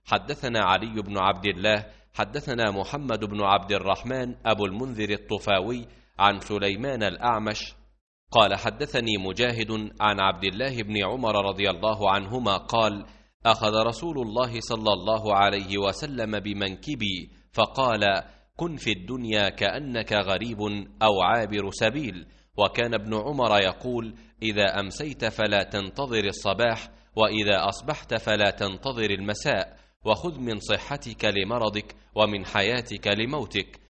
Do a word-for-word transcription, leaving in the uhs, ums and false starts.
حدثنا علي بن عبد الله حدثنا محمد بن عبد الرحمن أبو المنذر الطفاوي عن سليمان الأعمش قال حدثني مجاهد عن عبد الله بن عمر رضي الله عنهما قال أخذ رسول الله صلى الله عليه وسلم بمنكبي فقال كن في الدنيا كأنك غريب أو عابر سبيل. وكان ابن عمر يقول إذا أمسيت فلا تنتظر الصباح وإذا أصبحت فلا تنتظر المساء، وخذ من صحتك لمرضك ومن حياتك لموتك،